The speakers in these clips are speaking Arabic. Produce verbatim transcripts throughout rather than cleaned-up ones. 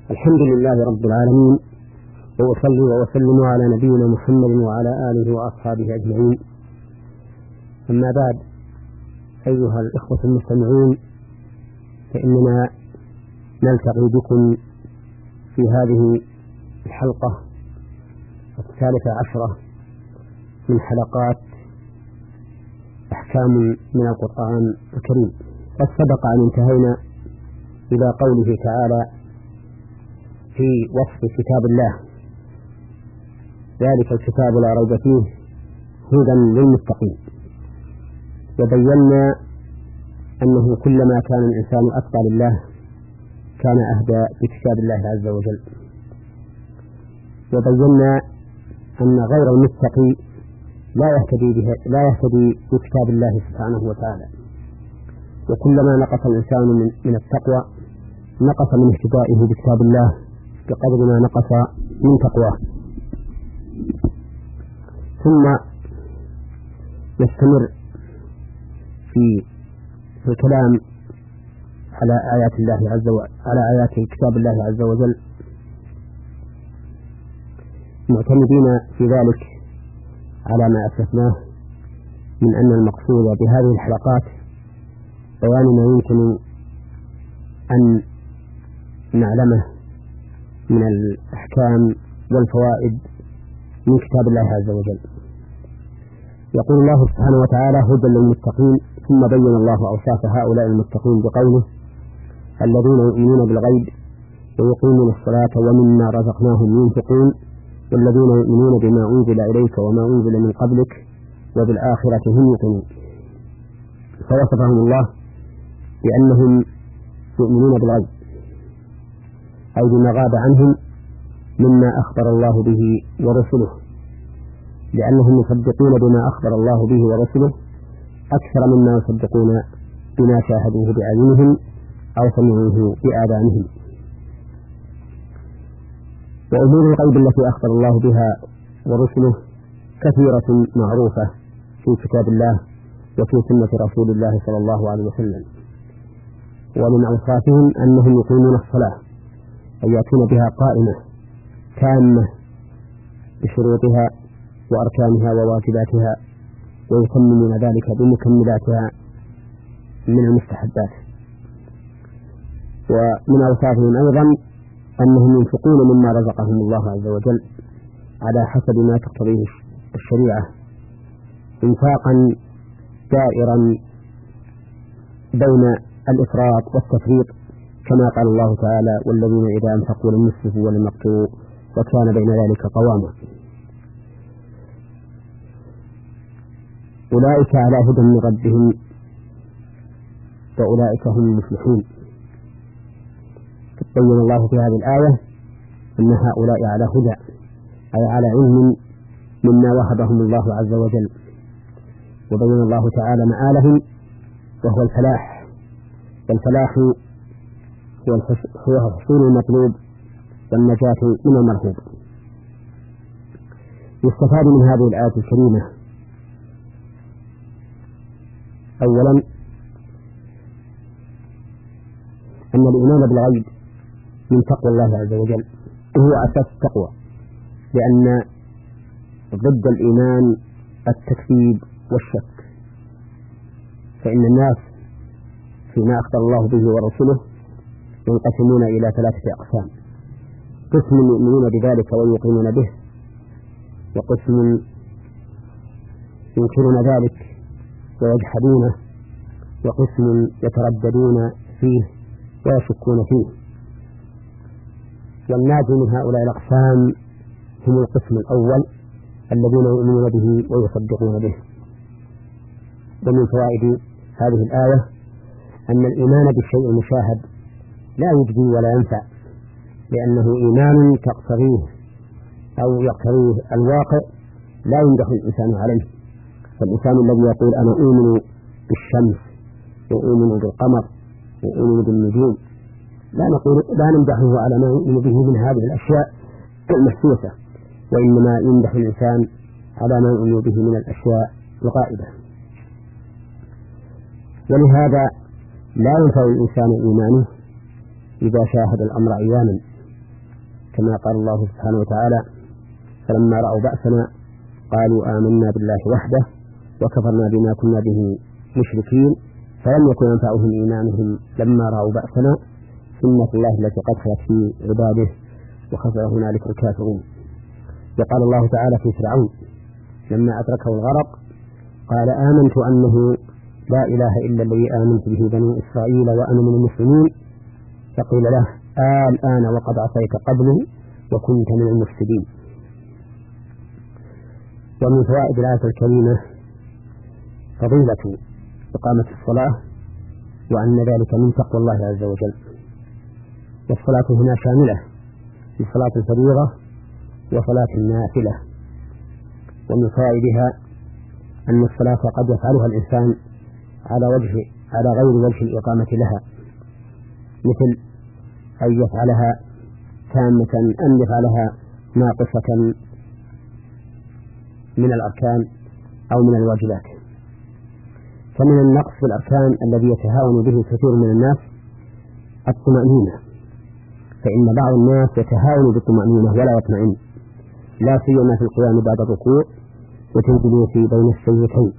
الحمد لله رب العالمين، وأصلي وأسلم على نبينا محمد وعلى آله وأصحابه أجمعين. أما بعد، أيها الإخوة المستمعون، فإننا نلتقي بكم في هذه الحلقة الثالثة عشرة من حلقات أحكام من القرآن الكريم. قد سبق أن انتهينا إلى قوله تعالى في وصف كتاب الله: ذلك الكتاب لا ريب فيه هدى للمتقين. وبينا أنه كلما كان الإنسان أتقى لله كان أهدى بكتاب الله عز وجل. وبينا أن غير المتقي لا يهتدي به لا يهتدي بكتاب الله سبحانه وتعالى. وكلما نقص الإنسان من, من التقوى نقص من اهتدائه بكتاب الله بقدر ما نقص من تقواه. ثم نستمر في في الكلام على آيات الله عز وجل على آيات كتاب الله عز وجل، معتمدين في ذلك على ما أسلفناه من أن المقصود بهذه الحلقات بيان ما يمكن أن نعلمه من الأحكام والفوائد من كتاب الله عز وجل. يقول الله سبحانه وتعالى: هدى للمتقين. ثم بين الله أوصاف هؤلاء المتقين بقوله: الذين يؤمنون بالغيب ويقيمون الصلاة ومما رزقناهم ينفقون والذين يؤمنون بما أنزل إليك وما أنزل من قبلك وبالآخرة هم يوقنون. فوصفهم الله بأنهم يؤمنون بالغيب، أي بما غاب عنهم مما أخبر الله به ورسله، لأنهم يصدقون بما أخبر الله به ورسله أكثر مما يصدقون بما شاهدوه بأعينهم أو سمعوه بآذانهم. وأمور الغيب التي أخبر الله بها ورسله كثيرة معروفة في كتاب الله وفي سنة رسول الله صلى الله عليه وسلم. ومن أوصافهم أنهم يقيمون الصلاة، أي يأتون بها قائمة تامة بشروطها وأركانها وواجباتها، ويتممون ذلك بمكملاتها من المستحبات. ومن أوصافهم أيضا أنهم ينفقون مما رزقهم الله عز وجل على حسب ما تقتضيه الشريعة إنفاقا دائرا بين الإفراط والتفريط، كما قال الله تعالى: والذين إذا أنفقوا لم يسرفوا ولم يقتروا وكان بين ذلك قواما. أولئك على هدى من ربهم وأولئك هم المفلحون. بين الله في هذه الآية أن هؤلاء على هدى، أي على علم مما وهبهم الله عز وجل. وبين الله تعالى مآلهم وهو الفلاح، والفلاح هو حصول المطلوب والنجاة من المرهوب. يستفاد من هذه الآية الكريمة أولا أن الإيمان بالغيب من تقوى الله عز وجل، وهو أساس التقوى، لأن ضد الإيمان التكذيب والشك. فإن الناس فيما أخبر الله به ورسوله ينقسمون إلى ثلاثة أقسام: قسم يؤمنون بذلك ويقيمون به، وقسم ينكرون ذلك ويجحدونه، وقسم يترددون فيه ويشكون فيه. والناجي من هؤلاء الأقسام هم القسم الأول الذين يؤمنون به ويصدقون به. ومن فوائد هذه الآية أن الإيمان بالشيء المشاهد لا يجدي ولا ينفع، لأنه إيمان تقتضيه أو يقتضيه الواقع لا يمدح الإنسان عليه. فالإنسان الذي يقول أنا أؤمن بالشمس وأؤمن بالقمر وأؤمن بالنجوم لا نقول لا نمدحه على ما يؤمن به من هذه الأشياء المحسوسة، وإنما يمدح الإنسان على ما يؤمن به من الأشياء الغائبة. ولهذا لا ينفع الإنسان إيمانه إذا شاهد الأمر عيانا كما قال الله سبحانه وتعالى: فلما رأوا بأسنا قالوا آمنا بالله وحده وكفرنا بما كنا به مشركين فلم يكن ينفعهم إيمانهم لما رأوا بأسنا سنة الله التي قد خلت في عباده وخسر هنالك الكافرون. وقال الله تعالى في فرعون لما أدركه الغرق: قال آمنت أنه لا إله إلا الذي آمنت به بنو إسرائيل وأنا من المسلمين، فقيل له: آه الآن وقد عصيت قبله وكنت من المفسدين. ومن فوائد الآية الكريمة فضيلة إقامة الصلاة، وأن ذلك من تقوى الله عز وجل. والصلاة هنا شاملة في صلاة الفريضة وصلاة النافلة. ومن فوائدها أن الصلاة قد يفعلها الإنسان على وجه على غير وجه الإقامة لها، مثل أن يفعلها تامة أن يفعلها ناقصة من الأركان أو من الواجبات. فمن النقص في الأركان الذي يتهاون به كثير من الناس الطمأنينة، فإن بعض الناس يتهاون بالطمأنينة ولا يطمئن، لا سيما في القيام بعد الركوع وتنزل في بين السجدتين.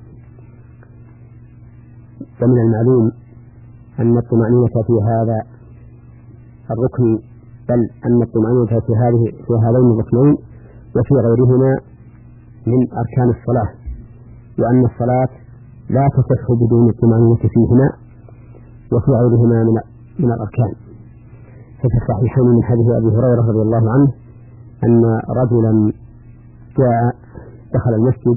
فمن المعلوم أن الطمأنينة في هذا الركن، بل أن الطمأنينة في هذه في هذين الركنين وفي غيرهما من أركان الصلاة، وأن الصلاة لا تصح بدون الطمأنينة فيهما وفي غيرهما من من الأركان. ففي الصحيحين من حديث أبي هريرة رضي الله عنه أن رجلا جاء دخل المسجد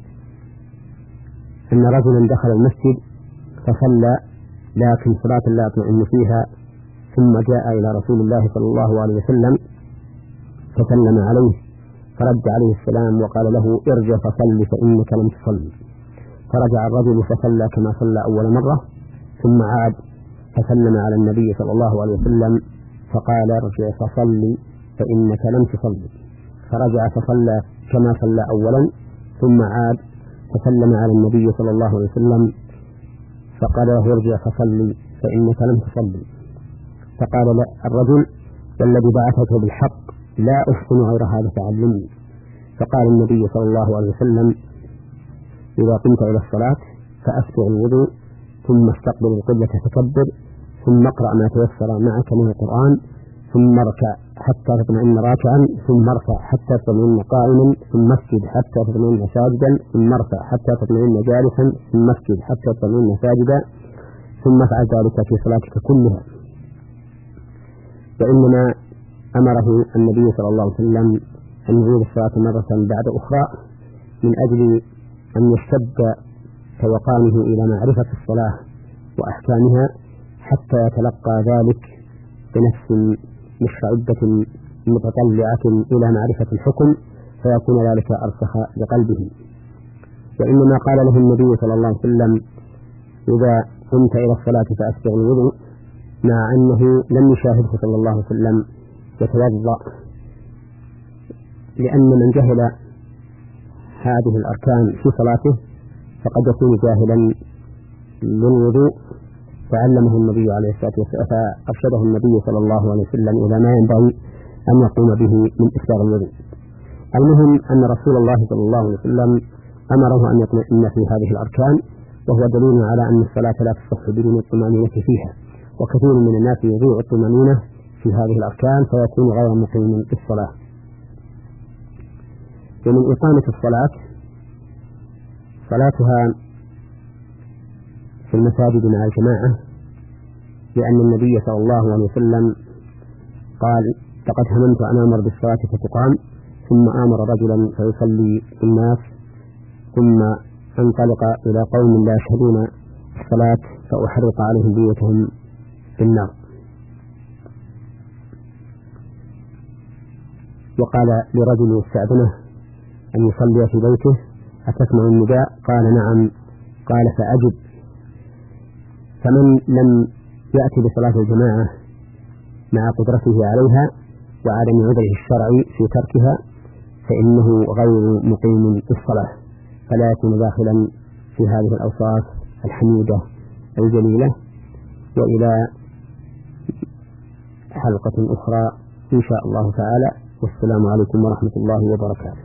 أن رجلا دخل المسجد فصلى لكن صلاة لا يطمئن فيها، ثم جاء إلى رسول الله صلى الله عليه وسلم فسلم عليه فرد عليه السلام وقال له: ارجع فصل فإنك لم تصل. فرجع الرجل فصلى كما صلى أول مرة، ثم عاد فسلم على النبي صلى الله عليه وسلم فقال: ارجع فصل فإنك لم تصل. فرجع فصلى كما صلى أولا، ثم عاد فسلم على النبي صلى الله عليه وسلم فقال له: ارجع فصل فإنك لم تصل. فقال الرجل: والذي بعثك بالحق لا أحسن غير هذا فعلمني. فقال النبي صلى الله عليه وسلم: إذا قمت إلى الصلاة فأسبغ الوضوء، ثم استقبل القبلة فكبر، ثم اقرأ ما تيسر معك من القرآن، ثم اركع حتى تطمئن راكعا، ثم ارفع حتى تطمئن قائما، ثم اسجد حتى تطمئن ساجدا، ثم ارفع حتى تطمئن جالسا، ثم اسجد حتى تطمئن ساجدا، ثم افعل ذلك في صلاتك كلها. وإنما أمره النبي صلى الله عليه وسلم أن يعيد الصلاة مرة بعد أخرى من أجل أن يشتد توقانه إلى معرفة الصلاة وأحكامها، حتى يتلقى ذلك بنفس مستعدة متطلعة إلى معرفة الحكم، فيكون ذلك أرسخ لقلبه. وإنما قال له النبي صلى الله عليه وسلم: إذا قمت إلى الصلاة فأسبغ الوضوء، مع أنه لم يشاهده صلى الله عليه وسلم يتوضأ، لأن من جهل هذه الأركان في صلاته فقد يكون جاهلا للوضوء، فعلمه النبي عليه الصلاة والسلام فأرشده النبي صلى الله عليه وسلم إلى ما ينبغي أن يقوم به من إسباغ الوضوء. المهم أن رسول الله صلى الله عليه وسلم أمره أن يطمئن في هذه الأركان، وهو دليل على أن الصلاة لا تصح بدون الطمأنينة فيها، وكثير من الناس يضيع الطمأنينة في هذه الأركان فيكون غير مقيم في الصلاة. ومن إقامة الصلاة صلاتها في المساجد مع الجماعة، لأن النبي صلى الله عليه وسلم قال: لقد هممت أن آمر بالصلاة فتقام، ثم آمر رجلا فيصلي بالناس، ثم انطلق إلى قوم لا يشهدون الصلاة فأحرق عليهم بيوتهم بالنار. وقال لرجل يستأذنه أن يصلي في بيته: أتسمع النداء؟ قال: نعم. قال: فأجب. فمن لم يأتي بصلاة الجماعة مع قدرته عليها وعدم عذره الشرعي في تركها فإنه غير مقيم في الصلاة، فلا يكون داخلا في هذه الأوصاف الحميدة الجليلة. وإلى حلقة أخرى إن شاء الله تعالى. والسلام عليكم ورحمة الله وبركاته.